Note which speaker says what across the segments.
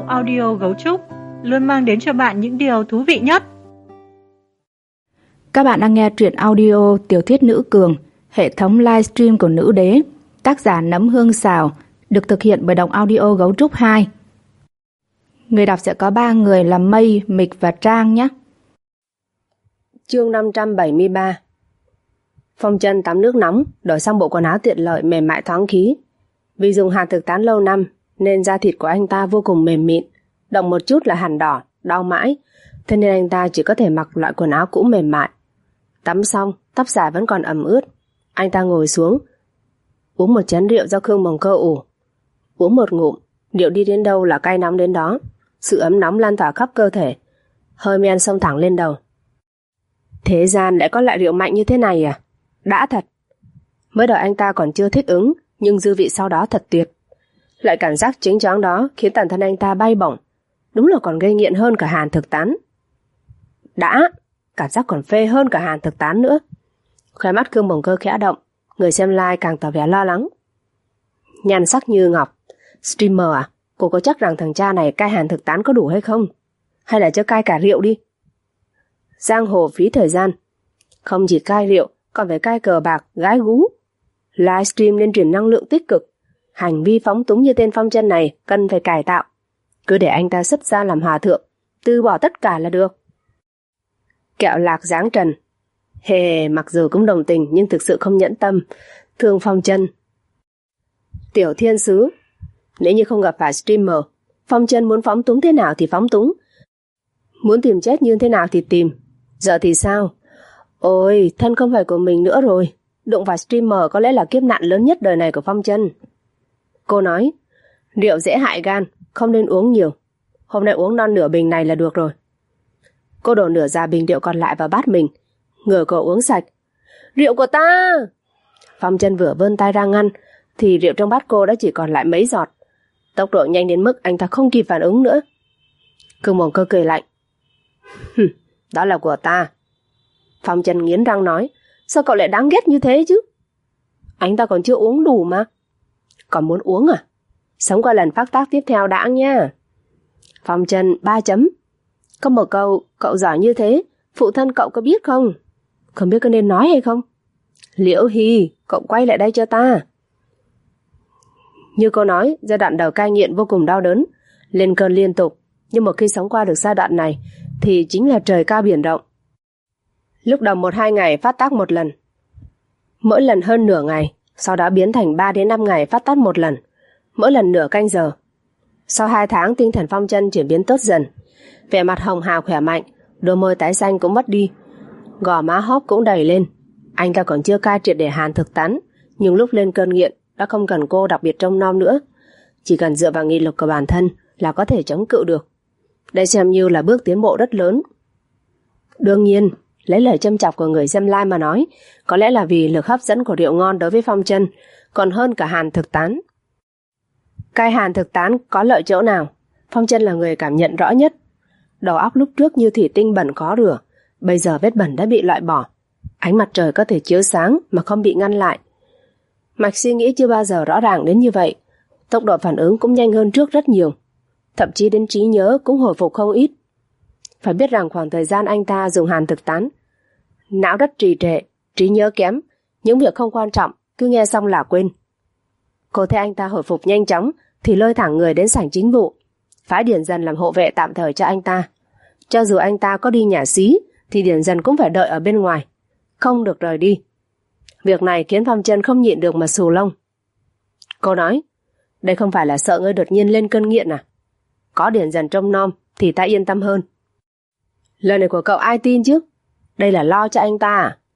Speaker 1: audio Gấu Trúc luôn mang đến cho bạn những điều thú vị nhất.
Speaker 2: Các bạn đang nghe truyện audio Tiểu thuyết Nữ Cường, hệ thống livestream của Nữ Đế, tác giả Nấm Hương Xào, được thực hiện bởi Đọc Audio Gấu Trúc 2. Người đọc sẽ có 3 người là Mây, Mịch và Trang nhé.
Speaker 3: Chương 573. Phong Chân tắm nước nóng, đổi sang bộ quần áo tiện lợi mềm mại thoáng khí. Vì dùng hạt thực tán lâu năm nên da thịt của anh ta vô cùng mềm mịn, động một chút là hằn đỏ, đau mãi, thế nên anh ta chỉ có thể mặc loại quần áo cũ mềm mại. Tắm xong, tóc dài vẫn còn ẩm ướt. Anh ta ngồi xuống, uống một chén rượu do Khương Mồng Cơ ủ. Uống một ngụm, rượu đi đến đâu là cay nóng đến đó, sự ấm nóng lan tỏa khắp cơ thể, hơi men xông thẳng lên đầu. Thế gian lại có loại rượu mạnh như thế này à? Đã thật. Mới đầu anh ta còn chưa thích ứng, nhưng dư vị sau đó thật tuyệt. Loại cảm giác chính choáng đó khiến toàn thân anh ta bay bổng, đúng là còn gây nghiện hơn cả hàn thực tán. Đã, cảm giác còn phê hơn cả hàn thực tán nữa. Khóe mắt Khương Mồng Cơ khẽ động, người xem live càng tỏ vẻ lo lắng. Nhan sắc như ngọc, streamer à? Cô có chắc rằng thằng cha này cai hàn thực tán có đủ hay không? Hay là cho cai cả rượu đi? Giang hồ phí thời gian, không chỉ cai rượu còn phải cai cờ bạc, gái gú. Livestream nên truyền năng lượng tích cực. Hành vi phóng túng như tên Phong Chân này cần phải cải tạo. Cứ để anh ta xuất gia làm hòa thượng, từ bỏ tất cả là được. Kẹo lạc giáng trần. Hề, mặc dù cũng đồng tình nhưng thực sự không nhẫn tâm, thương Phong Chân. Tiểu thiên sứ, nếu như không gặp phải streamer, Phong Chân muốn phóng túng thế nào thì phóng túng, muốn tìm chết như thế nào thì tìm. Giờ thì sao? Ôi, thân không phải của mình nữa rồi. Đụng vào streamer có lẽ là kiếp nạn lớn nhất đời này của Phong Chân. Cô nói, rượu dễ hại gan, không nên uống nhiều. Hôm nay uống non nửa bình này là được rồi. Cô đổ nửa ra bình rượu còn lại vào bát mình, ngửa cổ uống sạch. Rượu của ta! Phong Chân vừa vươn tay ra ngăn thì rượu trong bát cô đã chỉ còn lại mấy giọt. Tốc độ nhanh đến mức anh ta không kịp phản ứng nữa. Khương Mồng Cơ cười lạnh. Đó là của ta. Phong Chân nghiến răng nói, sao cậu lại đáng ghét như thế chứ? Anh ta còn chưa uống đủ mà. Còn muốn uống à? Sống qua lần phát tác tiếp theo đã nha. Phong Chân 3 chấm. Có một câu, cậu giỏi như thế, phụ thân cậu có biết không? Không biết có nên nói hay không? Liễu Hy, cậu quay lại đây cho ta. Như cô nói, giai đoạn đầu cai nghiện vô cùng đau đớn, lên cơn liên tục. Nhưng một khi sống qua được giai đoạn này thì chính là trời cao biển rộng. Lúc đầu 1-2 ngày phát tác một lần, mỗi lần hơn nửa ngày, sau đó biến thành 3 đến 5 ngày phát tác một lần, mỗi lần nửa canh giờ. Sau 2 tháng tinh thần Phong Chân chuyển biến tốt dần, vẻ mặt hồng hào khỏe mạnh, đôi môi tái xanh cũng mất đi, gò má hóp cũng đầy lên. Anh ta còn chưa cai triệt để hàn thực tán, nhưng lúc lên cơn nghiện đã không cần cô đặc biệt trông nom nữa, chỉ cần dựa vào nghị lực của bản thân là có thể chống cự được. Đây xem như là bước tiến bộ rất lớn. Đương nhiên, lấy lời châm chọc của người xem live mà nói, có lẽ là vì lực hấp dẫn của rượu ngon đối với Phong Chân còn hơn cả hàn thực tán. Cai hàn thực tán có lợi chỗ nào? Phong Chân là người cảm nhận rõ nhất. Đầu óc lúc trước như thủy tinh bẩn khó rửa, bây giờ vết bẩn đã bị loại bỏ. Ánh mặt trời có thể chiếu sáng mà không bị ngăn lại. Mạch suy nghĩ chưa bao giờ rõ ràng đến như vậy. Tốc độ phản ứng cũng nhanh hơn trước rất nhiều. Thậm chí đến trí nhớ cũng hồi phục không ít. Phải biết rằng khoảng thời gian anh ta dùng hàn thực tán, não rất trì trệ, trí nhớ kém, những việc không quan trọng cứ nghe xong là quên. Cô thấy anh ta hồi phục nhanh chóng thì lôi thẳng người đến sảnh chính vụ, phái Điền Dần làm hộ vệ tạm thời cho anh ta. Cho dù anh ta có đi nhà xí thì Điền Dần cũng phải đợi ở bên ngoài, không được rời đi. Việc này khiến Phong Chân không nhịn được mà xù lông. Cô nói, đây không phải là sợ ngươi đột nhiên lên cơn nghiện à? Có Điền Dần trông nom thì ta yên tâm hơn. Lời này của cậu ai tin chứ? Đây là lo cho anh ta à?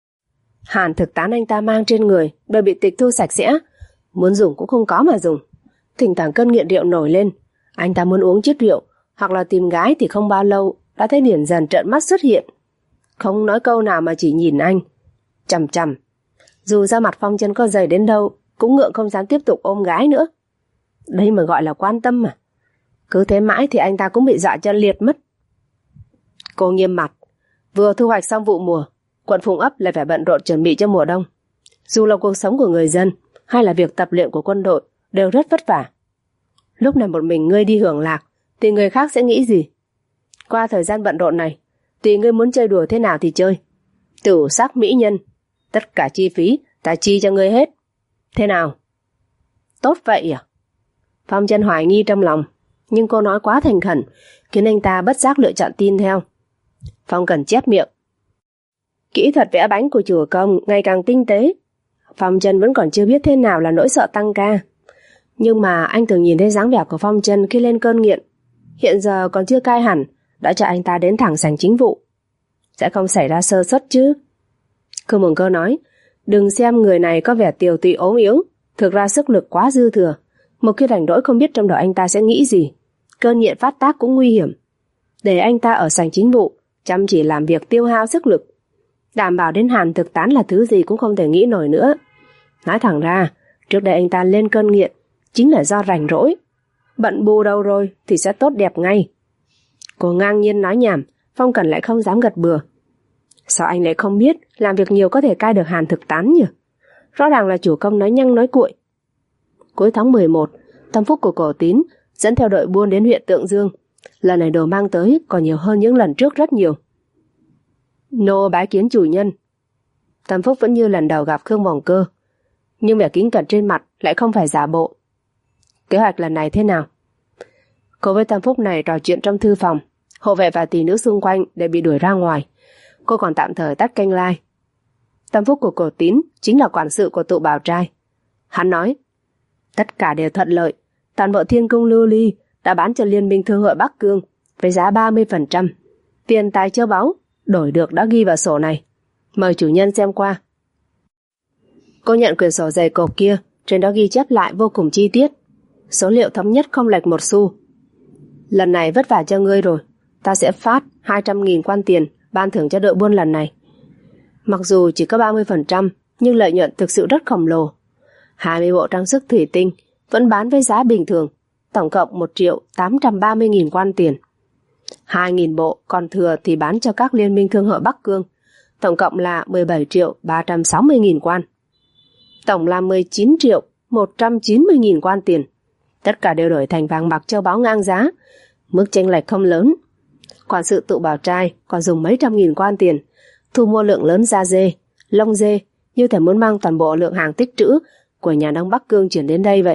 Speaker 3: Hàn thực tán anh ta mang trên người đều bị tịch thu sạch sẽ, muốn dùng cũng không có mà dùng. Thỉnh thoảng cơn nghiện rượu nổi lên, anh ta muốn uống chút rượu hoặc là tìm gái thì không bao lâu đã thấy Điền Dần trợn mắt xuất hiện, không nói câu nào mà chỉ nhìn anh chằm chằm. Dù da mặt Phong Chân có dày đến đâu cũng ngượng không dám tiếp tục ôm gái nữa. Đây mà gọi là quan tâm mà. Cứ thế mãi thì anh ta cũng bị dọa cho liệt mất. Cô nghiêm mặt. Vừa thu hoạch xong vụ mùa, quận Phùng Ấp lại phải bận rộn chuẩn bị cho mùa đông. Dù là cuộc sống của người dân hay là việc tập luyện của quân đội đều rất vất vả. Lúc này một mình ngươi đi hưởng lạc thì người khác sẽ nghĩ gì? Qua thời gian bận rộn này, tùy ngươi muốn chơi đùa thế nào thì chơi. Tửu sắc mỹ nhân, tất cả chi phí ta chi cho ngươi hết. Thế nào? Tốt vậy à? Phong Chân hoài nghi trong lòng, nhưng cô nói quá thành khẩn, khiến anh ta bất giác lựa chọn tin theo. Phong Cần chép miệng. Kỹ thuật vẽ bánh của chủ công ngày càng tinh tế. Phong Chân vẫn còn chưa biết thế nào là nỗi sợ tăng ca. Nhưng mà anh thường nhìn thấy dáng vẻ của Phong Chân khi lên cơn nghiện. Hiện giờ còn chưa cai hẳn, đã cho anh ta đến thẳng sảnh chính vụ. Sẽ không xảy ra sơ suất chứ? Khương Mừng Cơ nói, đừng xem người này có vẻ tiều tụy ốm yếu, thực ra sức lực quá dư thừa. Một khi rảnh rỗi không biết trong đầu anh ta sẽ nghĩ gì. Cơn nghiện phát tác cũng nguy hiểm. Để anh ta ở sảnh chính vụ, chăm chỉ làm việc tiêu hao sức lực. Đảm bảo đến hàn thực tán là thứ gì cũng không thể nghĩ nổi nữa. Nói thẳng ra, trước đây anh ta lên cơn nghiện chính là do rảnh rỗi. Bận bù đâu rồi thì sẽ tốt đẹp ngay. Cô ngang nhiên nói nhảm, Phong Cần lại không dám gật bừa. Sao anh lại không biết làm việc nhiều có thể cai được hàn thực tán nhỉ? Rõ ràng là chủ công nói nhăng nói cuội. Cuối tháng 11, tâm phúc của Cổ Tín dẫn theo đội buôn đến huyện Tượng Dương. Lần này đồ mang tới còn nhiều hơn những lần trước rất nhiều. Nô bái kiến chủ nhân. Tâm phúc vẫn như lần đầu gặp Khương Mừng Cơ, nhưng vẻ kính cẩn trên mặt lại không phải giả bộ. Kế hoạch lần này thế nào? Cô với Tâm phúc này trò chuyện trong thư phòng. Hộ vệ và tỷ nữ xung quanh đều bị đuổi ra ngoài. Cô còn tạm thời tắt kênh live. Tâm phúc của Cổ Tín chính là quản sự của tụ Bảo Trai. Hắn nói, tất cả đều thuận lợi. Toàn bộ thiên cung lưu ly đã bán cho Liên minh Thương hội Bắc Cương với giá 30%. Tiền tài châu báu đổi được đã ghi vào sổ này. Mời chủ nhân xem qua. Cô nhận quyển sổ dày cộp kia, trên đó ghi chép lại vô cùng chi tiết. Số liệu thống nhất không lệch một xu. Lần này vất vả cho ngươi rồi. Ta sẽ phát 200.000 quan tiền ban thưởng cho đội buôn lần này. Mặc dù chỉ có 30%, nhưng lợi nhuận thực sự rất khổng lồ. 20 bộ trang sức thủy tinh vẫn bán với giá bình thường, tổng cộng 1.830.000 quan tiền. 2.000 bộ còn thừa thì bán cho các liên minh thương hội Bắc Cương, tổng cộng là 17.360.000 quan. Tổng là 19.190.000 quan tiền. Tất cả đều đổi thành vàng bạc châu báu ngang giá, mức chênh lệch không lớn. Quản sự tụ Bảo Trai còn dùng mấy trăm nghìn quan tiền thu mua lượng lớn da dê, lông dê, như thể muốn mang toàn bộ lượng hàng tích trữ của nhà nông Bắc Cương chuyển đến đây vậy.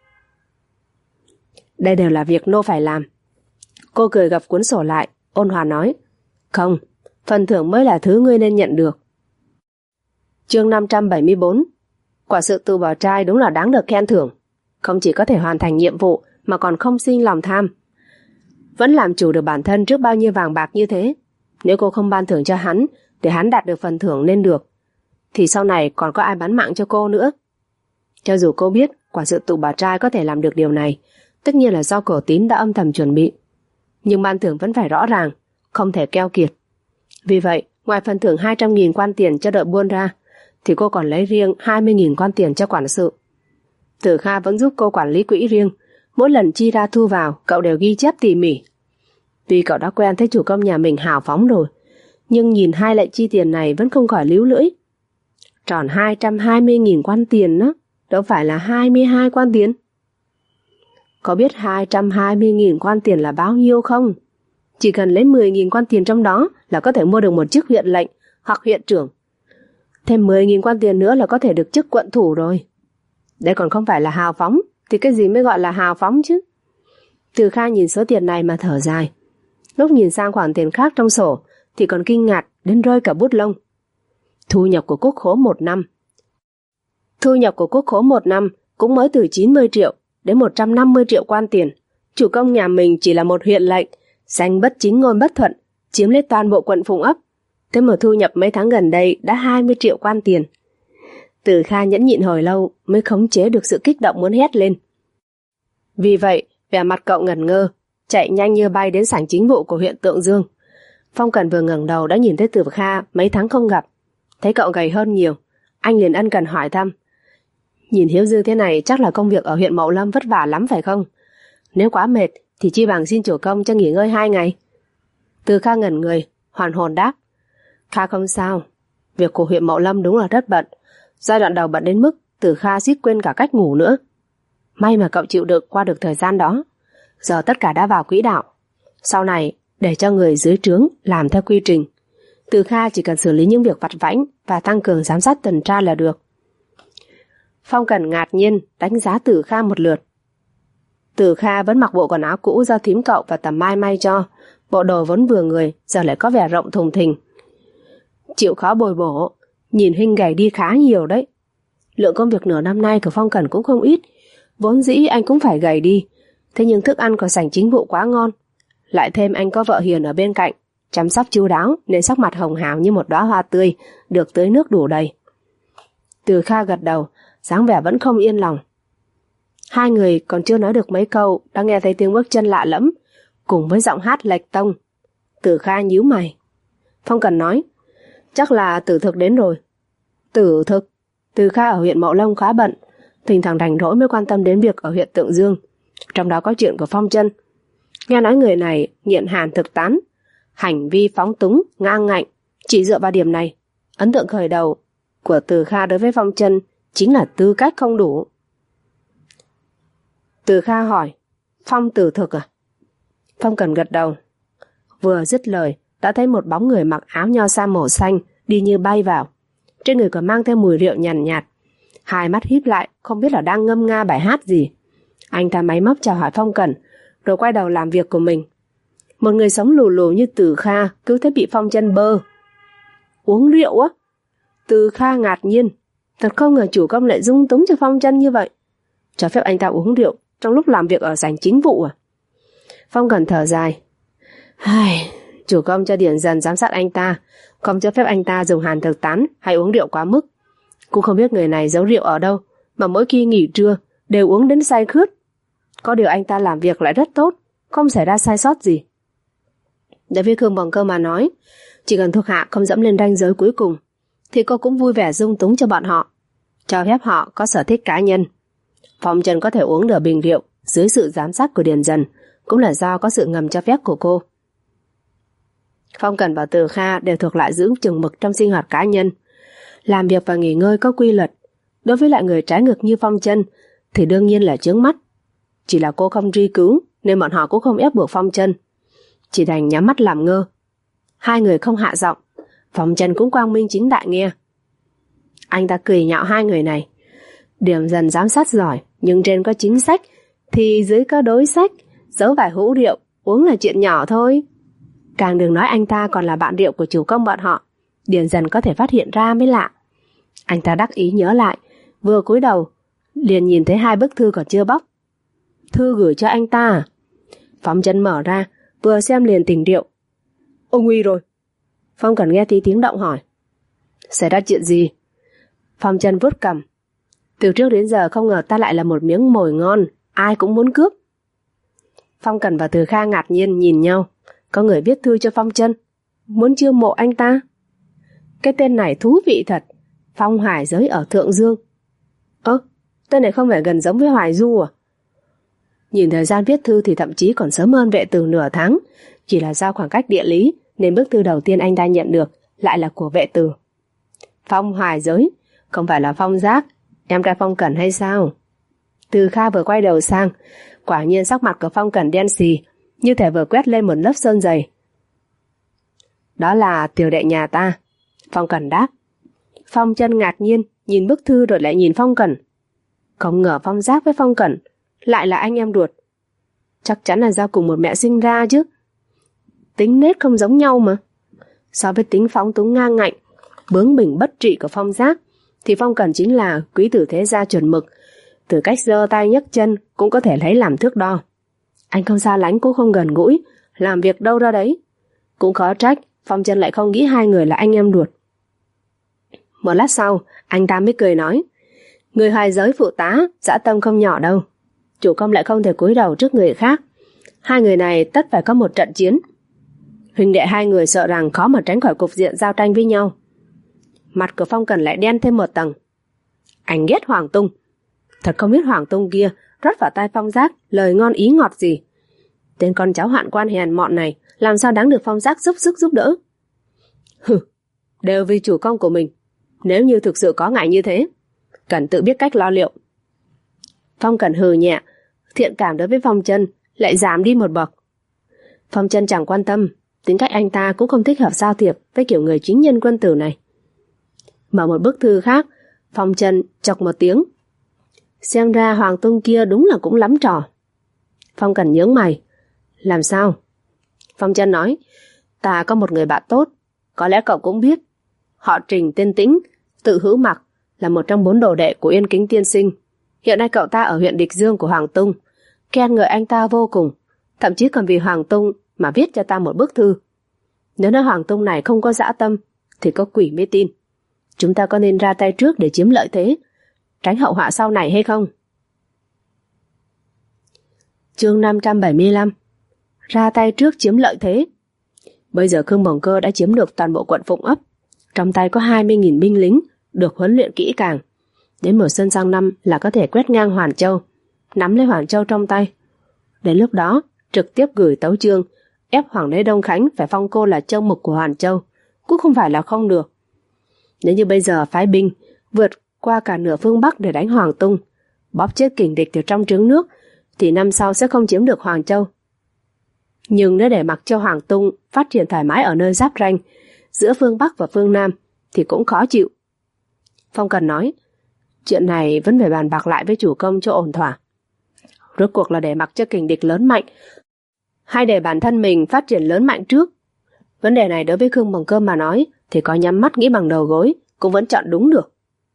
Speaker 3: Đây đều là việc nô phải làm. Cô cười gập cuốn sổ lại, ôn hòa nói, không, phần thưởng mới là thứ ngươi nên nhận được. Chương 574. Quả sự tụ Bảo Trai đúng là đáng được khen thưởng. Không chỉ có thể hoàn thành nhiệm vụ mà còn không sinh lòng tham. Vẫn làm chủ được bản thân trước bao nhiêu vàng bạc như thế. Nếu cô không ban thưởng cho hắn để hắn đạt được phần thưởng nên được, thì sau này còn có ai bán mạng cho cô nữa. Cho dù cô biết quả sự tụ Bảo Trai có thể làm được điều này, tất nhiên là do Cổ Tín đã âm thầm chuẩn bị. Nhưng ban thưởng vẫn phải rõ ràng, không thể keo kiệt. Vì vậy, ngoài phần thưởng 200.000 quan tiền cho đội buôn ra, thì cô còn lấy riêng 20.000 quan tiền cho quản sự. Tử Kha vẫn giúp cô quản lý quỹ riêng. Mỗi lần chi ra thu vào, cậu đều ghi chép tỉ mỉ. Tuy cậu đã quen thấy chủ công nhà mình hào phóng rồi, nhưng nhìn hai lệnh chi tiền này vẫn không khỏi líu lưỡi. Tròn 220.000 quan tiền đó, đâu phải là 22 quan tiền. Có biết 220.000 quan tiền là bao nhiêu không? Chỉ cần lấy 10.000 quan tiền trong đó là có thể mua được một chức huyện lệnh hoặc huyện trưởng. Thêm 10.000 quan tiền nữa là có thể được chức quận thủ rồi. Đây còn không phải là hào phóng, thì cái gì mới gọi là hào phóng chứ? Từ Kha nhìn số tiền này mà thở dài. Lúc nhìn sang khoản tiền khác trong sổ thì còn kinh ngạc đến rơi cả bút lông. Thu nhập của quốc khố một năm. Thu nhập của quốc khố một năm cũng mới từ 90 triệu đến 150 triệu quan tiền. Chủ công nhà mình chỉ là một huyện lệnh, danh bất chính ngôn bất thuận, chiếm lấy toàn bộ quận Phùng Ấp. Thế mà thu nhập mấy tháng gần đây đã 20 triệu quan tiền. Từ Kha nhẫn nhịn hồi lâu mới khống chế được sự kích động muốn hét lên. Vì vậy, vẻ mặt cậu ngẩn ngơ, chạy nhanh như bay đến sảnh chính vụ của huyện Tượng Dương. Phong Cần vừa ngẩng đầu đã nhìn thấy Từ Kha mấy tháng không gặp. Thấy cậu gầy hơn nhiều, anh liền ân cần hỏi thăm. Nhìn hiếu dư thế này chắc là công việc ở huyện Mậu Lâm vất vả lắm phải không? Nếu quá mệt thì chi bằng xin chủ công cho nghỉ ngơi 2 ngày. Từ Kha ngẩn người, hoàn hồn đáp. Kha không sao, việc của huyện Mậu Lâm đúng là rất bận. Giai đoạn đầu bận đến mức Từ Kha suýt quên cả cách ngủ nữa. May mà cậu chịu đựng qua được thời gian đó. Giờ tất cả đã vào quỹ đạo. Sau này, để cho người dưới trướng làm theo quy trình. Từ Kha chỉ cần xử lý những việc vặt vãnh và tăng cường giám sát tuần tra là được. Phong Cần ngạc nhiên đánh giá Từ Kha một lượt. Từ Kha vẫn mặc bộ quần áo cũ do thím cậu và Tầm Mai may cho. Bộ đồ vốn vừa người, giờ lại có vẻ rộng thùng thình. Chịu khó bồi bổ, nhìn hình gầy đi khá nhiều đấy. Lượng công việc nửa năm nay của Phong Cần cũng không ít. Vốn dĩ anh cũng phải gầy đi. Thế nhưng thức ăn của sảnh chính vụ quá ngon. Lại thêm anh có vợ hiền ở bên cạnh, chăm sóc chu đáo nên sắc mặt hồng hào như một đóa hoa tươi, được tưới nước đủ đầy. Từ Kha gật đầu, dáng vẻ vẫn không yên lòng. Hai người còn chưa nói được mấy câu đã nghe thấy tiếng bước chân lạ lẫm, cùng với giọng hát lệch tông. Từ Kha nhíu mày. Phong Cần nói, chắc là Tử Thực đến rồi. Tử Thực? Từ Kha ở huyện Mậu Long khá bận, thỉnh thoảng rảnh rỗi mới quan tâm đến việc ở huyện Tượng Dương, trong đó có chuyện của Phong Chân. Nghe nói người này nghiện hàn thực tán, hành vi phóng túng, ngang ngạnh. Chỉ dựa vào điểm này, ấn tượng khởi đầu của Từ Kha đối với Phong Chân chính là tư cách không đủ. Từ Kha hỏi, Phong Tử Thực à? Phong Cần gật đầu. Vừa dứt lời, đã thấy một bóng người mặc áo nho sa màu xanh đi như bay vào. Trên người còn mang theo mùi rượu nhàn nhạt. Hai mắt híp lại, không biết là đang ngâm nga bài hát gì. Anh ta máy móc chào hỏi Phong Cần, rồi quay đầu làm việc của mình. Một người sống lù lù như Từ Kha cứ thế bị Phong Chân bơ. Uống rượu á? Từ Kha ngạc nhiên, thật không ngờ chủ công lại dung túng cho Phong Chân như vậy. Cho phép anh ta uống rượu trong lúc làm việc ở sảnh chính vụ à? Phong Cần thở dài. Chủ công cho Điền Dần giám sát anh ta, không cho phép anh ta dùng hàn thực tán hay uống rượu quá mức. Cũng không biết người này giấu rượu ở đâu, mà mỗi khi nghỉ trưa đều uống đến say khướt. Có điều anh ta làm việc lại rất tốt, không xảy ra sai sót gì. Đối với Khương Bằng Cơ mà nói, chỉ cần thuộc hạ không dẫm lên ranh giới cuối cùng, thì cô cũng vui vẻ dung túng cho bọn họ, cho phép họ có sở thích cá nhân. Phong Trần có thể uống nửa bình rượu dưới sự giám sát của Điền Dần cũng là do có sự ngầm cho phép của cô. Phong Cần và Từ Kha đều thuộc lại giữ chừng mực trong sinh hoạt cá nhân, làm việc và nghỉ ngơi có quy luật. Đối với lại người trái ngược như Phong Chân thì đương nhiên là chướng mắt. Chỉ là cô không truy cứu nên bọn họ cũng không ép buộc Phong Chân, chỉ đành nhắm mắt làm ngơ. Hai người không hạ giọng, Phong Chân cũng quang minh chính đại nghe. Anh ta cười nhạo hai người này. Điền Dần giám sát giỏi, nhưng trên có chính sách thì dưới có đối sách. Giấu vài hũ rượu uống là chuyện nhỏ thôi. Càng đừng nói anh ta còn là bạn rượu của chủ công bọn họ, Điền Dần có thể phát hiện ra mới lạ. Anh ta đắc ý nhớ lại, vừa cúi đầu liền nhìn thấy hai bức thư còn chưa bóc. Thư gửi cho anh ta à? Phong Chân mở ra, vừa xem liền tỉnh rượu. Ông Nguy rồi. Phong Cần nghe tí tiếng động hỏi, xảy ra chuyện gì? Phong Chân vuốt cằm. Từ trước đến giờ không ngờ ta lại là một miếng mồi ngon, ai cũng muốn cướp. Phong Cần và Từ Kha ngạc nhiên nhìn nhau. Có người viết thư cho Phong Chân, muốn chiêu mộ anh ta. Cái tên này thú vị thật. Phong Hải Giới ở Thượng Dương. Tên này không phải gần giống với Hoài Du à? Nhìn thời gian viết thư thì thậm chí còn sớm hơn Vệ Từ nửa tháng. Chỉ là do khoảng cách địa lý nên bức thư đầu tiên anh ta nhận được lại là của Vệ Từ. Phong Hải Giới, không phải là Phong Giác, em trai Phong Cẩn hay sao? Từ Kha vừa quay đầu sang, quả nhiên sắc mặt của Phong Cẩn đen xì, như thể vừa quét lên một lớp sơn dày. Đó là tiểu đệ nhà ta, Phong Cẩn đáp. Phong Chân ngạc nhiên nhìn bức thư rồi lại nhìn Phong Cẩn. Không ngờ Phong Giác với Phong Cẩn lại là anh em ruột. Chắc chắn là do cùng một mẹ sinh ra chứ. Tính nết không giống nhau mà. So với tính phóng túng ngang ngạnh, bướng bỉnh bất trị của Phong Giác, thì Phong Cẩn chính là quý tử thế gia chuẩn mực. Từ cách giơ tay nhấc chân cũng có thể lấy làm thước đo. Anh không xa lánh cũng không gần gũi, làm việc đâu ra đấy. Cũng khó trách Phong Chân lại không nghĩ hai người là anh em ruột. Một lát sau, anh ta mới cười nói, người Hoài Giới phụ tá dã tâm không nhỏ đâu. Chủ công lại không thể cúi đầu trước người khác. Hai người này tất phải có một trận chiến. Huynh đệ hai người sợ rằng khó mà tránh khỏi cục diện giao tranh với nhau. Mặt của Phong Cần lại đen thêm một tầng. Anh ghét Hoàng Tung. Thật không biết Hoàng Tung kia rót vào tai Phong Giác lời ngon ý ngọt gì. Tên con cháu hoạn quan hèn mọn này làm sao đáng được Phong Giác giúp sức giúp đỡ. Đều vì chủ công của mình. Nếu như thực sự có ngại như thế, cần tự biết cách lo liệu. Phong Cần hừ nhẹ, thiện cảm đối với Phong Chân lại giảm đi một bậc. Phong Chân chẳng quan tâm, tính cách anh ta cũng không thích hợp giao thiệp với kiểu người chính nhân quân tử này. Mở một bức thư khác, Phong Chân chọc một tiếng. Xem ra Hoàng Tung kia đúng là cũng lắm trò. Phong Cẩn nhướng mày. Làm sao? Phong Chân nói, ta có một người bạn tốt, có lẽ cậu cũng biết. Họ Trình tên Tĩnh, tự Hữu Mặc, là một trong 4 đồ đệ của Yên Kính tiên sinh. Hiện nay cậu ta ở huyện Địch Dương của Hoàng Tung, khen ngợi anh ta vô cùng, thậm chí còn vì Hoàng Tung mà viết cho ta một bức thư. Nếu nói Hoàng Tung này không có dã tâm thì có quỷ mới tin. Chúng ta có nên ra tay trước để chiếm lợi thế, tránh hậu họa sau này hay không? Chương 575. Ra tay trước chiếm lợi thế. Bây giờ Khương Bồng Cơ đã chiếm được toàn bộ quận Phụng Ấp, trong tay có 20.000 binh lính được huấn luyện kỹ càng. Đến mùa xuân sang năm là có thể quét ngang Hoàn Châu, nắm lấy Hoàn Châu trong tay. Đến lúc đó trực tiếp gửi tấu chương ép Hoàng đế Đông Khánh phải phong cô là châu mục của Hoàn Châu, cũng không phải là không được. Nếu như bây giờ phái binh vượt qua cả nửa phương Bắc để đánh Hoàng Tung, bóp chết kình địch từ trong trứng nước, thì năm sau sẽ không chiếm được Hoàng Châu. Nhưng nếu để mặc cho Hoàng Tung phát triển thoải mái ở nơi giáp ranh giữa phương Bắc và phương Nam thì cũng khó chịu. Phong Cần nói, chuyện này vẫn phải bàn bạc lại với chủ công cho ổn thỏa. Rốt cuộc là để mặc cho kình địch lớn mạnh, hay để bản thân mình phát triển lớn mạnh trước? Vấn đề này đối với Khương Bằng Cơm mà nói thì có nhắm mắt nghĩ bằng đầu gối cũng vẫn chọn đúng được.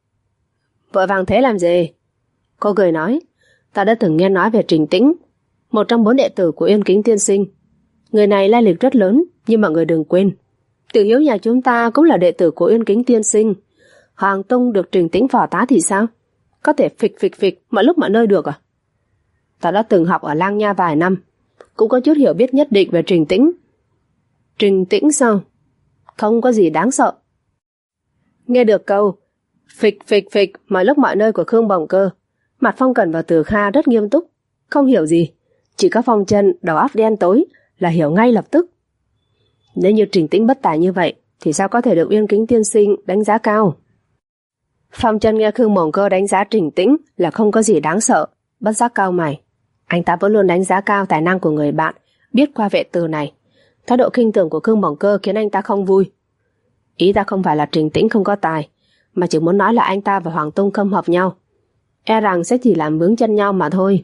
Speaker 3: Vội vàng thế làm gì? Cô cười nói, ta đã từng nghe nói về Trình Tĩnh, một trong 4 đệ tử của Yên Kính tiên sinh. Người này lai lịch rất lớn, nhưng mọi người đừng quên, Tử Hiếu nhà chúng ta cũng là đệ tử của Yên Kính tiên sinh. Hoàng Tung được Trình Tĩnh phò tá thì sao? Có thể phịch mọi lúc mọi nơi được à? Ta đã từng học ở Lang Nha vài năm, cũng có chút hiểu biết nhất định về Trình Tĩnh. Trình Tĩnh sao? Không có gì đáng sợ. Nghe được câu phịch mọi lúc mọi nơi của Khương Bồng Cơ, mặt Phong Cẩn và Từ Kha rất nghiêm túc, không hiểu gì. Chỉ có Phong Chân đầu óc đen tối là hiểu ngay lập tức. Nếu như Trình Tĩnh bất tài như vậy thì sao có thể được Yên Kính tiên sinh đánh giá cao? Phong Chân nghe Khương Bồng Cơ đánh giá Trình Tĩnh là không có gì đáng sợ, bất giác cao mày. Anh ta vẫn luôn đánh giá cao tài năng của người bạn biết qua vệ từ này. Thái độ khinh thường của Khương Bồng Cơ khiến anh ta không vui. Ý ta không phải là Trình Tĩnh không có tài, mà chỉ muốn nói là anh ta và Hoàng Tung không hợp nhau, e rằng sẽ chỉ làm vướng chân nhau mà thôi.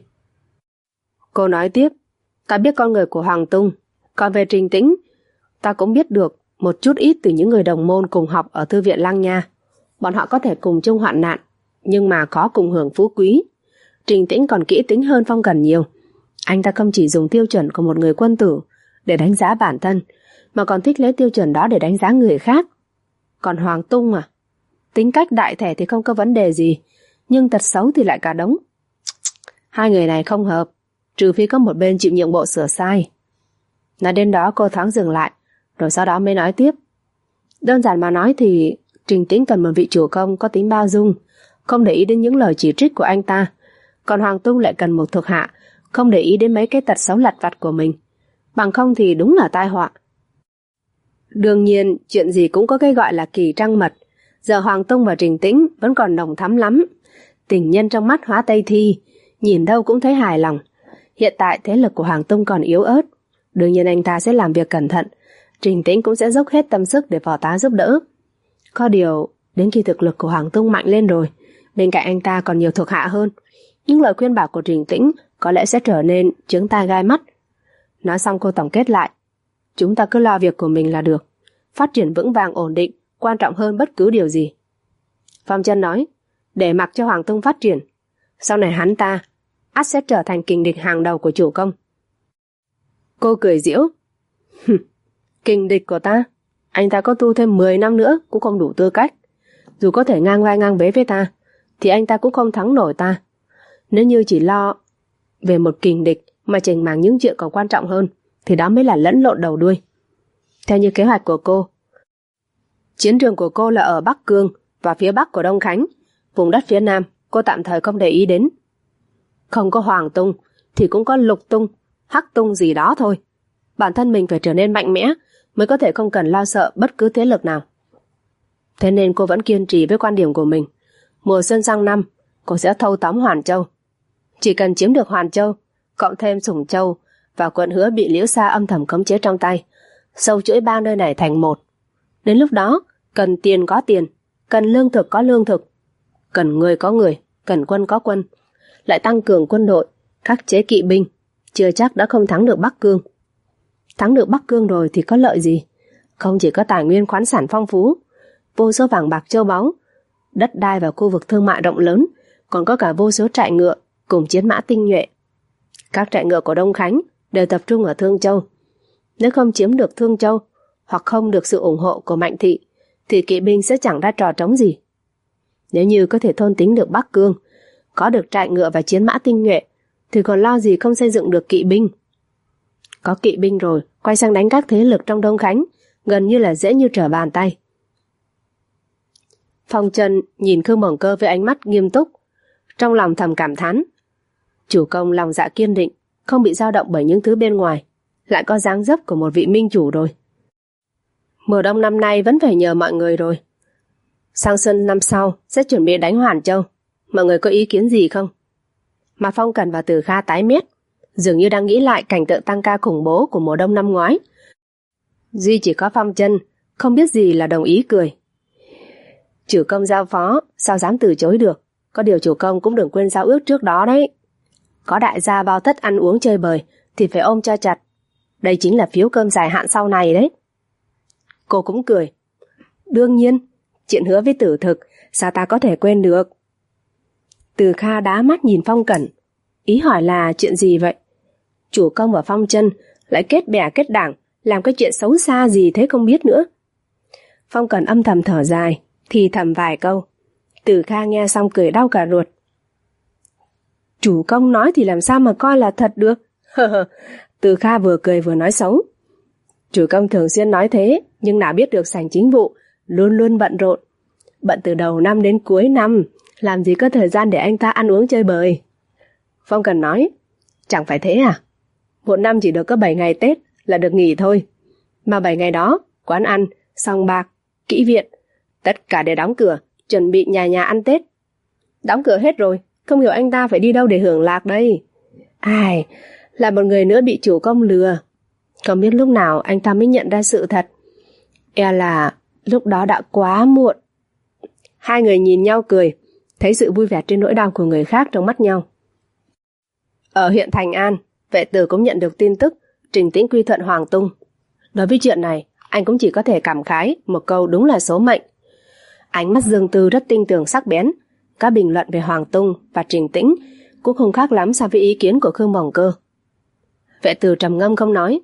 Speaker 3: Cô nói tiếp, ta biết con người của Hoàng Tung, còn về Trình Tĩnh, ta cũng biết được một chút ít từ những người đồng môn cùng học ở thư viện Lăng Nha. Bọn họ có thể cùng chung hoạn nạn, nhưng mà khó cùng hưởng phú quý. Trình Tĩnh còn kỹ tính hơn Phong Cẩn nhiều. Anh ta không chỉ dùng tiêu chuẩn của một người quân tử để đánh giá bản thân, mà còn thích lấy tiêu chuẩn đó để đánh giá người khác. Còn Hoàng Tung à, tính cách đại thể thì không có vấn đề gì, nhưng tật xấu thì lại cả đống. Hai người này không hợp, trừ phi có một bên chịu nhượng bộ sửa sai. Nói đến đó cô thoáng dừng lại, rồi sau đó mới nói tiếp. Đơn giản mà nói thì Trình Tĩnh cần một vị chủ công có tính bao dung, không để ý đến những lời chỉ trích của anh ta. Còn Hoàng Tung lại cần một thuộc hạ, không để ý đến mấy cái tật xấu lặt vặt của mình. Bằng không thì đúng là tai họa. Đương nhiên, chuyện gì cũng có cái gọi là kỳ trăng mật. Giờ Hoàng Tung và Trình Tĩnh vẫn còn nồng thắm lắm. Tình nhân trong mắt hóa Tây Thi, nhìn đâu cũng thấy hài lòng. Hiện tại thế lực của Hoàng Tung còn yếu ớt, đương nhiên anh ta sẽ làm việc cẩn thận. Trình Tĩnh cũng sẽ dốc hết tâm sức để phò tá giúp đỡ. Có điều, đến khi thực lực của Hoàng Tung mạnh lên rồi, bên cạnh anh ta còn nhiều thuộc hạ hơn, những lời khuyên bảo của Trình Tĩnh có lẽ sẽ trở nên chướng tai gai mắt. Nói xong cô tổng kết lại, chúng ta cứ lo việc của mình là được. Phát triển vững vàng ổn định quan trọng hơn bất cứ điều gì. Phong Chân nói, để mặc cho Hoàng Tung phát triển, sau này hắn ta ắt sẽ trở thành kình địch hàng đầu của chủ công. Cô cười giễu, kình địch của ta, anh ta có tu thêm 10 năm nữa cũng không đủ tư cách. Dù có thể ngang vai ngang vế với ta, thì anh ta cũng không thắng nổi ta. Nếu như chỉ lo về một kình địch mà chỉnh màng những chuyện còn quan trọng hơn, thì đó mới là lẫn lộn đầu đuôi. Theo như kế hoạch của cô, chiến trường của cô là ở Bắc Cương và phía Bắc của Đông Khánh. Vùng đất phía Nam cô tạm thời không để ý đến. Không có Hoàng Tung thì cũng có Lục Tung, Hắc Tung gì đó thôi. Bản thân mình phải trở nên mạnh mẽ mới có thể không cần lo sợ bất cứ thế lực nào. Thế nên cô vẫn kiên trì với quan điểm của mình. Mùa xuân sang năm cô sẽ thâu tóm Hoàn Châu. Chỉ cần chiếm được Hoàn Châu, cộng thêm Sủng Châu và quận Hứa bị Liễu Sa âm thầm khống chế trong tay, sâu chuỗi ba nơi này thành một. Đến lúc đó, cần tiền có tiền, cần lương thực có lương thực, cần người có người, cần quân có quân, lại tăng cường quân đội, khắc chế kỵ binh, chưa chắc đã không thắng được Bắc Cương. Thắng được Bắc Cương rồi thì có lợi gì? Không chỉ có tài nguyên khoáng sản phong phú, vô số vàng bạc châu báu, đất đai và khu vực thương mại rộng lớn, còn có cả vô số trại ngựa cùng chiến mã tinh nhuệ. Các trại ngựa của Đông Khánh đều tập trung ở Thương Châu. Nếu không chiếm được Thương Châu, hoặc không được sự ủng hộ của Mạnh Thị, thì kỵ binh sẽ chẳng ra trò trống gì. Nếu như có thể thôn tính được Bắc Cương, có được trại ngựa và chiến mã tinh nhuệ, thì còn lo gì không xây dựng được kỵ binh. Có kỵ binh rồi, quay sang đánh các thế lực trong Đông Khánh, gần như là dễ như trở bàn tay. Phong Trân nhìn Khương Bổng Cơ với ánh mắt nghiêm túc, trong lòng thầm cảm thán. Chủ công lòng dạ kiên định, không bị dao động bởi những thứ bên ngoài, lại có dáng dấp của một vị minh chủ rồi. Mùa đông năm nay vẫn phải nhờ mọi người rồi. Sang xuân năm sau sẽ chuẩn bị đánh Hoàn Châu. Mọi người có ý kiến gì không? Mà Phong Cẩn và Từ Kha tái mét, dường như đang nghĩ lại cảnh tượng tăng ca khủng bố của mùa đông năm ngoái. Duy chỉ có Phong Trân không biết gì là đồng ý cười. Chủ công giao phó, sao dám từ chối được. Có điều chủ công cũng đừng quên giao ước trước đó đấy. Có đại gia bao tất ăn uống chơi bời thì phải ôm cho chặt. Đây chính là phiếu cơm dài hạn sau này đấy. Cô cũng cười. Đương nhiên, chuyện hứa với Tử Thực, sao ta có thể quên được. Từ Kha đá mắt nhìn Phong Cẩn, ý hỏi là chuyện gì vậy? Chủ công và Phong Trân lại kết bè kết đảng, làm cái chuyện xấu xa gì thế không biết nữa. Phong Cẩn âm thầm thở dài, thì thầm vài câu. Từ Kha nghe xong cười đau cả ruột. Chủ công nói thì làm sao mà coi là thật được. Từ Kha vừa cười vừa nói xấu. Chủ công thường xuyên nói thế, nhưng nào biết được sảnh chính vụ, luôn luôn bận rộn. Bận từ đầu năm đến cuối năm, làm gì có thời gian để anh ta ăn uống chơi bời. Phong Cần nói, chẳng phải thế à? Một năm chỉ được có 7 ngày Tết là được nghỉ thôi. Mà 7 ngày đó, quán ăn, sòng bạc, kỹ viện, tất cả đều đóng cửa, chuẩn bị nhà nhà ăn Tết. Đóng cửa hết rồi, không hiểu anh ta phải đi đâu để hưởng lạc đây. Ai, là một người nữa bị chủ công lừa. Không biết lúc nào anh ta mới nhận ra sự thật. E là lúc đó đã quá muộn. Hai người nhìn nhau cười, thấy sự vui vẻ trên nỗi đau của người khác trong mắt nhau. Ở huyện Thành An, vệ tử cũng nhận được tin tức Trình Tĩnh quy thuận Hoàng Tung. Đối với chuyện này, anh cũng chỉ có thể cảm khái một câu đúng là số mệnh. Ánh mắt Dương Tư rất tinh tường sắc bén. Các bình luận về Hoàng Tung và Trình Tĩnh cũng không khác lắm so với ý kiến của Khương Bổng Cơ. Vệ tử trầm ngâm không nói.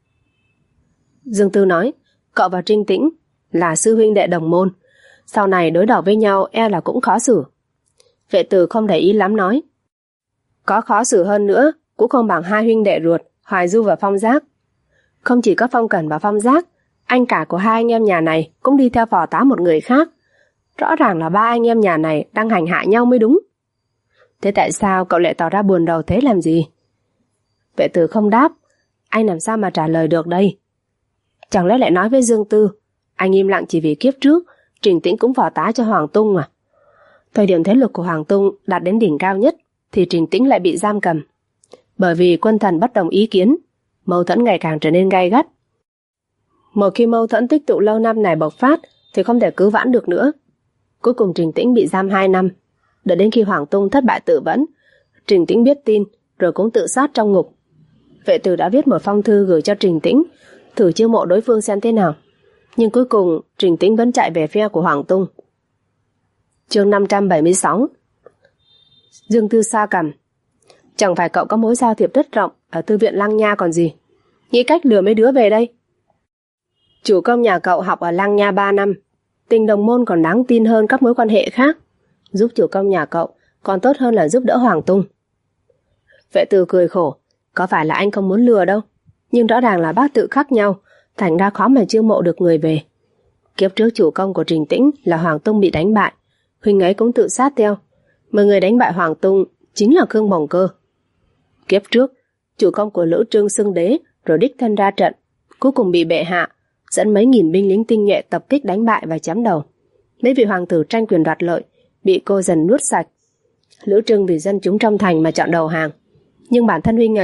Speaker 3: Dương Tư nói, cậu và Trình Tĩnh là sư huynh đệ đồng môn, sau này đối đầu với nhau e là cũng khó xử. Vệ tử không để ý lắm nói, có khó xử hơn nữa cũng không bằng hai huynh đệ ruột Hoài Du và Phong Giác. Không chỉ có Phong Cẩn và Phong Giác, anh cả của hai anh em nhà này cũng đi theo phò tá một người khác. Rõ ràng là ba anh em nhà này đang hành hạ nhau mới đúng. Thế tại sao cậu lại tỏ ra buồn đầu thế làm gì? Vệ tử không đáp, anh làm sao mà trả lời được đây? Chẳng lẽ lại nói với Dương Tư, anh im lặng chỉ vì kiếp trước Trình Tĩnh cũng phò tá cho Hoàng Tung à? Thời điểm thế lực của Hoàng Tung đạt đến đỉnh cao nhất thì Trình Tĩnh lại bị giam cầm. Bởi vì quân thần bất đồng ý kiến, mâu thuẫn ngày càng trở nên gay gắt. Một khi mâu thuẫn tích tụ lâu năm này bộc phát thì không thể cứu vãn được nữa. Cuối cùng Trình Tĩnh bị giam 2 năm. Đợi đến khi Hoàng Tung thất bại tự vẫn, Trình Tĩnh biết tin rồi cũng tự sát trong ngục. Vệ tử đã viết một phong thư gửi cho Trình Tĩnh, thử chiêu mộ đối phương xem thế nào. Nhưng cuối cùng Trình Tĩnh vẫn chạy về phe của Hoàng Tung. Chương 576. Dương Tư xa cằm. Chẳng phải cậu có mối giao thiệp rất rộng ở thư viện Lăng Nha còn gì. Nghĩ cách lừa mấy đứa về đây. Chủ công nhà cậu học ở Lăng Nha 3 năm. Tình đồng môn còn đáng tin hơn các mối quan hệ khác. Giúp chủ công nhà cậu còn tốt hơn là giúp đỡ Hoàng Tung. Vệ tử cười khổ. Có phải là anh không muốn lừa đâu, nhưng rõ ràng là bác tự khác nhau, thành ra khó mà chiêu mộ được người về. Kiếp trước chủ công của Trình Tĩnh là Hoàng Tung bị đánh bại, huynh ấy cũng tự sát theo, mà người đánh bại Hoàng Tung chính là Khương Bổng Cơ. Kiếp trước, chủ công của Lữ Trương xưng đế rồi đích thân ra trận, cuối cùng bị bệ hạ dẫn mấy nghìn binh lính tinh nhuệ tập kích đánh bại và chém đầu. Mấy vị hoàng tử tranh quyền đoạt lợi bị cô dần nuốt sạch. Lữ Trương vì dân chúng trong thành mà chọn đầu hàng, nhưng bản thân huynh ấy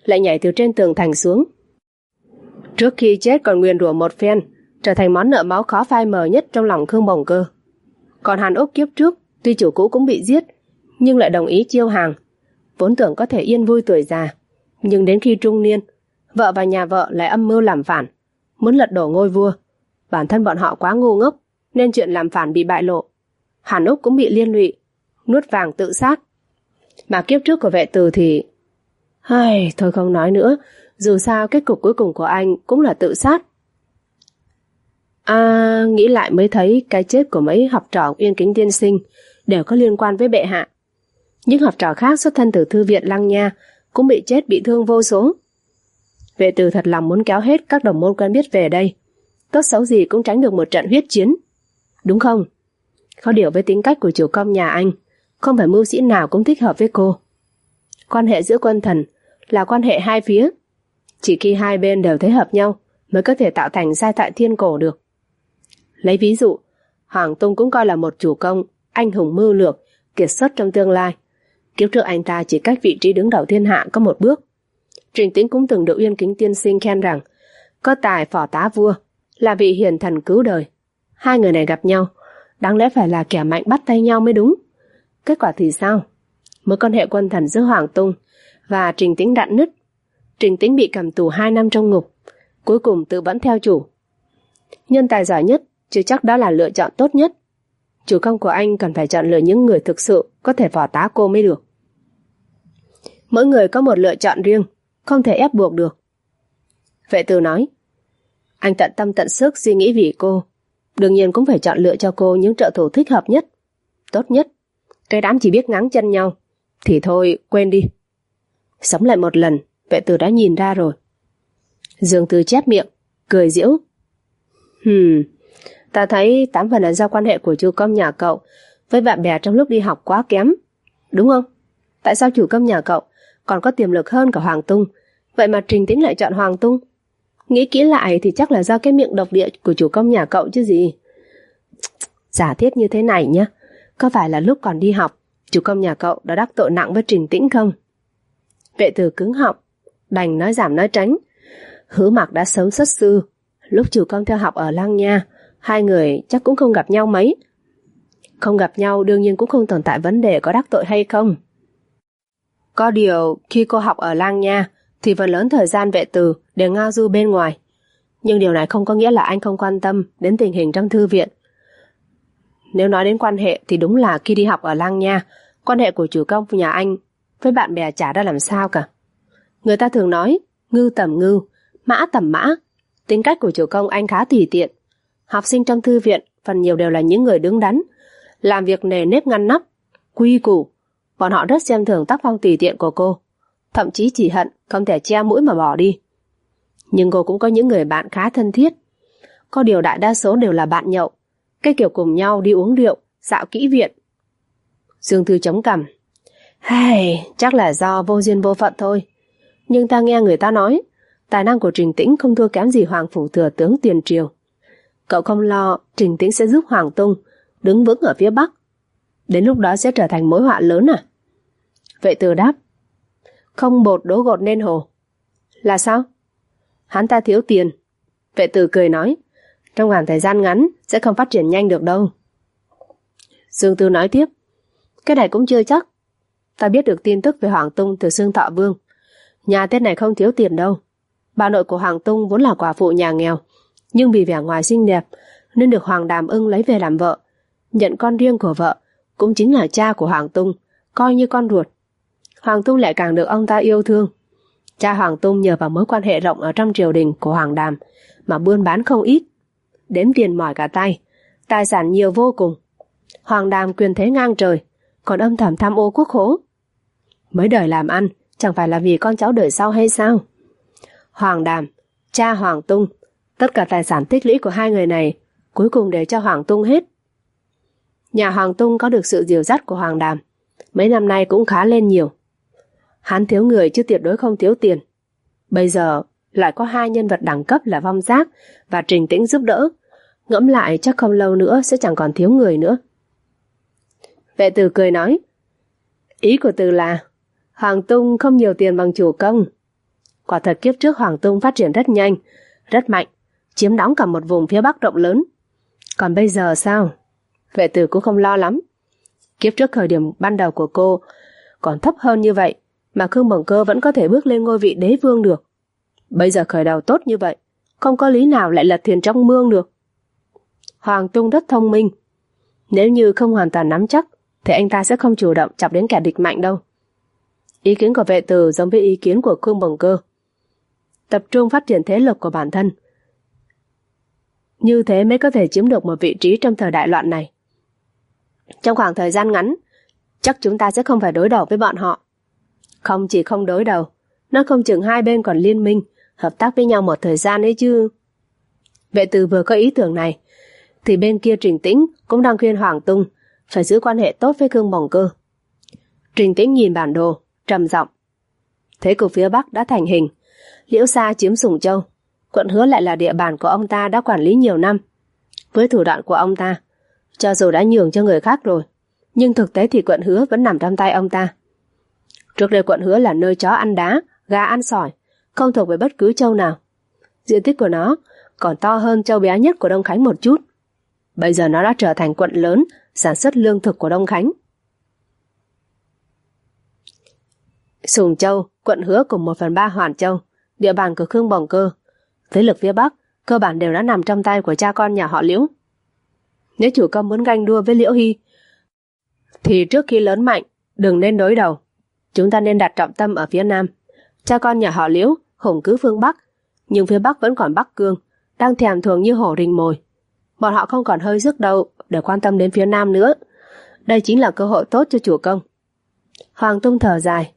Speaker 3: lại nhảy từ trên tường thành xuống. Trước khi chết còn nguyền rủa một phen, trở thành món nợ máu khó phai mờ nhất trong lòng Khương Bồng Cơ. Còn Hàn Úc kiếp trước, tuy chủ cũ cũng bị giết, nhưng lại đồng ý chiêu hàng, vốn tưởng có thể yên vui tuổi già. Nhưng đến khi trung niên, vợ và nhà vợ lại âm mưu làm phản, muốn lật đổ ngôi vua. Bản thân bọn họ quá ngu ngốc, nên chuyện làm phản bị bại lộ. Hàn Úc cũng bị liên lụy, nuốt vàng tự sát. Mà kiếp trước của Vệ Từ thì... thôi không nói nữa, dù sao kết cục cuối cùng của anh cũng là tự sát. Nghĩ lại mới thấy cái chết của mấy học trò Uyên Kính tiên sinh đều có liên quan với bệ hạ. Những học trò khác xuất thân từ thư viện Lăng Nha cũng bị chết bị thương vô số. Vệ Từ thật lòng muốn kéo hết các đồng môn quen biết về đây, tốt xấu gì cũng tránh được một trận huyết chiến, đúng không? Có điều với tính cách của chủ công nhà anh, không phải mưu sĩ nào cũng thích hợp với cô. Quan hệ giữa quân thần là quan hệ hai phía, chỉ khi hai bên đều thấy hợp nhau mới có thể tạo thành giai thoại thiên cổ được. Lấy ví dụ, Hoàng Tung cũng coi là một chủ công anh hùng mưu lược, kiệt xuất trong tương lai. Kiếp trước anh ta chỉ cách vị trí đứng đầu thiên hạ có một bước. Trình Tĩnh cũng từng được Uyên Kính tiên sinh khen rằng có tài phò tá vua, là vị hiền thần cứu đời. Hai người này gặp nhau, đáng lẽ phải là kẻ mạnh bắt tay nhau mới đúng. Kết quả thì sao? Mối quan hệ quân thần giữa Hoàng Tung và Trình Tĩnh rạn nứt. Trình Tĩnh bị cầm tù 2 năm trong ngục, cuối cùng tự vẫn theo chủ. Nhân tài giỏi nhất chưa chắc đó là lựa chọn tốt nhất. Chủ công của anh cần phải chọn lựa những người thực sự có thể phò tá cô mới được. Mỗi người có một lựa chọn riêng, không thể ép buộc được. Vệ Từ nói, anh tận tâm tận sức suy nghĩ vì cô, đương nhiên cũng phải chọn lựa cho cô những trợ thủ thích hợp nhất, tốt nhất. Cái đám chỉ biết ngáng chân nhau thì thôi quên đi. Sống lại một lần, Vệ Từ đã nhìn ra rồi. Dương Tư chép miệng, cười giễu. Ta thấy 8 phần là do quan hệ của chủ công nhà cậu với bạn bè trong lúc đi học quá kém, đúng không? Tại sao chủ công nhà cậu còn có tiềm lực hơn cả Hoàng Tung, vậy mà Trình Tĩnh lại chọn Hoàng Tung? Nghĩ kỹ lại thì chắc là do cái miệng độc địa của chủ công nhà cậu chứ gì. Giả thiết như thế này nhé, có phải là lúc còn đi học, chủ công nhà cậu đã đắc tội nặng với Trình Tĩnh không? Vệ Từ cứng họng, đành nói giảm nói tránh. Hứa Mặc đã sớm xuất sư, lúc chủ công theo học ở Lăng Nha, hai người chắc cũng không gặp nhau mấy. Không gặp nhau đương nhiên cũng không tồn tại vấn đề có đắc tội hay không. Có điều khi cô học ở Lăng Nha thì phần lớn thời gian Vệ Từ đều ngao du bên ngoài. Nhưng điều này không có nghĩa là anh không quan tâm đến tình hình trong thư viện. Nếu nói đến quan hệ thì đúng là khi đi học ở Lăng Nha, quan hệ của chủ công nhà anh với bạn bè chả ra làm sao cả. Người ta thường nói ngưu tầm ngưu, mã tầm mã. Tính cách của chủ công anh khá tùy tiện. Học sinh trong thư viện phần nhiều đều là những người đứng đắn, làm việc nề nếp ngăn nắp, quy củ. Bọn họ rất xem thường tác phong tùy tiện của cô, thậm chí chỉ hận không thể che mũi mà bỏ đi. Nhưng cô cũng có những người bạn khá thân thiết. Có điều đại đa số đều là bạn nhậu, cái kiểu cùng nhau đi uống rượu, dạo kỹ viện. Dương Thư chống cằm. Chắc là do vô duyên vô phận thôi. Nhưng ta nghe người ta nói, tài năng của Trình Tĩnh không thua kém gì Hoàng phủ thừa tướng tiền triều. Cậu không lo Trình Tĩnh sẽ giúp Hoàng Tung đứng vững ở phía Bắc, đến lúc đó sẽ trở thành mối họa lớn à? Vệ Từ đáp, không bột đố gột nên hồ. Là sao? Hắn ta thiếu tiền. Vệ Từ cười nói, trong khoảng thời gian ngắn sẽ không phát triển nhanh được đâu. Dương Tư nói tiếp, cái này cũng chưa chắc. Ta biết được tin tức về Hoàng Tung từ Xương Thọ Vương. Nhà tên này không thiếu tiền đâu. Bà nội của Hoàng Tung vốn là quả phụ nhà nghèo, nhưng vì vẻ ngoài xinh đẹp nên được Hoàng Đàm Ưng lấy về làm vợ. Nhận con riêng của vợ cũng chính là cha của Hoàng Tung, coi như con ruột. Hoàng Tung lại càng được ông ta yêu thương. Cha Hoàng Tung nhờ vào mối quan hệ rộng ở trong triều đình của Hoàng Đàm mà buôn bán không ít, đếm tiền mỏi cả tay, tài sản nhiều vô cùng. Hoàng Đàm quyền thế ngang trời, còn âm thầm tham ô quốc khố. Mấy đời làm ăn chẳng phải là vì con cháu đời sau hay sao? Hoàng Đàm, cha Hoàng Tung, tất cả tài sản tích lũy của hai người này cuối cùng đều cho Hoàng Tung hết. Nhà Hoàng Tung có được sự dìu dắt của Hoàng Đàm, mấy năm nay cũng khá lên nhiều. Hắn thiếu người chứ tuyệt đối không thiếu tiền. Bây giờ lại có hai nhân vật đẳng cấp là Vong Giác và Trình Tĩnh giúp đỡ, ngẫm lại chắc không lâu nữa sẽ chẳng còn thiếu người nữa. Vệ Từ cười nói, ý của Từ là Hoàng Tung không nhiều tiền bằng chủ công, Quả thật kiếp trước Hoàng Tung phát triển rất nhanh, rất mạnh, chiếm đóng cả một vùng phía Bắc rộng lớn. Còn bây giờ sao? Vệ tử cũng không lo lắm. Kiếp trước thời điểm ban đầu của cô còn thấp hơn như vậy, mà Khương Bồng Cơ vẫn có thể bước lên ngôi vị đế vương được. Bây giờ khởi đầu tốt như vậy, không có lý nào lại lật thuyền trong mương được. Hoàng Tung rất thông minh. Nếu như không hoàn toàn nắm chắc, thì anh ta sẽ không chủ động chọc đến kẻ địch mạnh đâu. Ý kiến của vệ tử giống với ý kiến của Khương Bồng Cơ. Tập trung phát triển thế lực của bản thân. Như thế mới có thể chiếm được một vị trí trong thời đại loạn này. Trong khoảng thời gian ngắn, chắc chúng ta sẽ không phải đối đầu với bọn họ. Không chỉ không đối đầu, nó không chừng hai bên còn liên minh, hợp tác với nhau một thời gian ấy chứ. Vệ tử vừa có ý tưởng này, thì bên kia Trình Tĩnh cũng đang khuyên Hoàng Tung phải giữ quan hệ tốt với Khương Bồng Cơ. Trình Tĩnh nhìn bản đồ, trầm giọng. Thế cục phía Bắc đã thành hình. Liễu Sa chiếm Sùng Châu, quận Hứa lại là địa bàn của ông ta đã quản lý nhiều năm. Với thủ đoạn của ông ta, cho dù đã nhường cho người khác rồi, nhưng thực tế thì quận Hứa vẫn nằm trong tay ông ta. Trước đây quận Hứa là nơi chó ăn đá, gà ăn sỏi, không thuộc về bất cứ châu nào. Diện tích của nó còn to hơn châu bé nhất của Đông Khánh một chút. Bây giờ nó đã trở thành quận lớn sản xuất lương thực của Đông Khánh. Sùng Châu, quận Hứa cùng 1/3 Hoàn Châu, địa bàn của Khương Bồng Cơ. Thế lực phía Bắc cơ bản đều đã nằm trong tay của cha con nhà họ Liễu. Nếu chủ công muốn ganh đua với Liễu Hy, thì trước khi lớn mạnh, đừng nên đối đầu. Chúng ta nên đặt trọng tâm ở phía Nam. Cha con nhà họ Liễu hùng cứ phương Bắc, nhưng phía Bắc vẫn còn Bắc Cương, đang thèm thuồng như hổ rình mồi. Bọn họ không còn hơi sức đâu để quan tâm đến phía Nam nữa. Đây chính là cơ hội tốt cho chủ công. Hoàng Tung thở dài.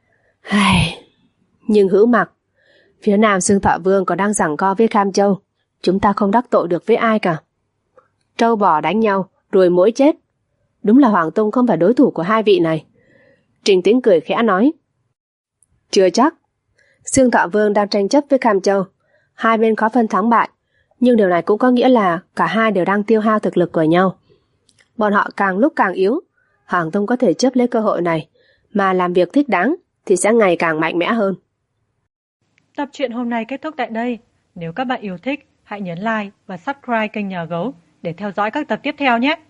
Speaker 3: Nhưng Hữu Mặc, phía Nam Xương Thọ Vương còn đang giằng co với Kham Châu. Chúng ta không đắc tội được với ai cả. Trâu bò đánh nhau, ruồi muỗi chết. Đúng là Hoàng Tung không phải đối thủ của hai vị này. Trình Tĩnh cười khẽ nói. Chưa chắc. Xương Thọ Vương đang tranh chấp với Kham Châu. Hai bên khó phân thắng bại. Nhưng điều này cũng có nghĩa là cả hai đều đang tiêu hao thực lực của nhau. Bọn họ càng lúc càng yếu. Hoàng Tung có thể chấp lấy cơ hội này mà làm việc thích đáng thì sẽ ngày càng mạnh mẽ hơn.
Speaker 1: Tập truyện hôm nay kết thúc tại đây. Nếu các bạn yêu thích, hãy nhấn like và subscribe kênh Nhà Gấu để theo dõi các tập tiếp theo nhé.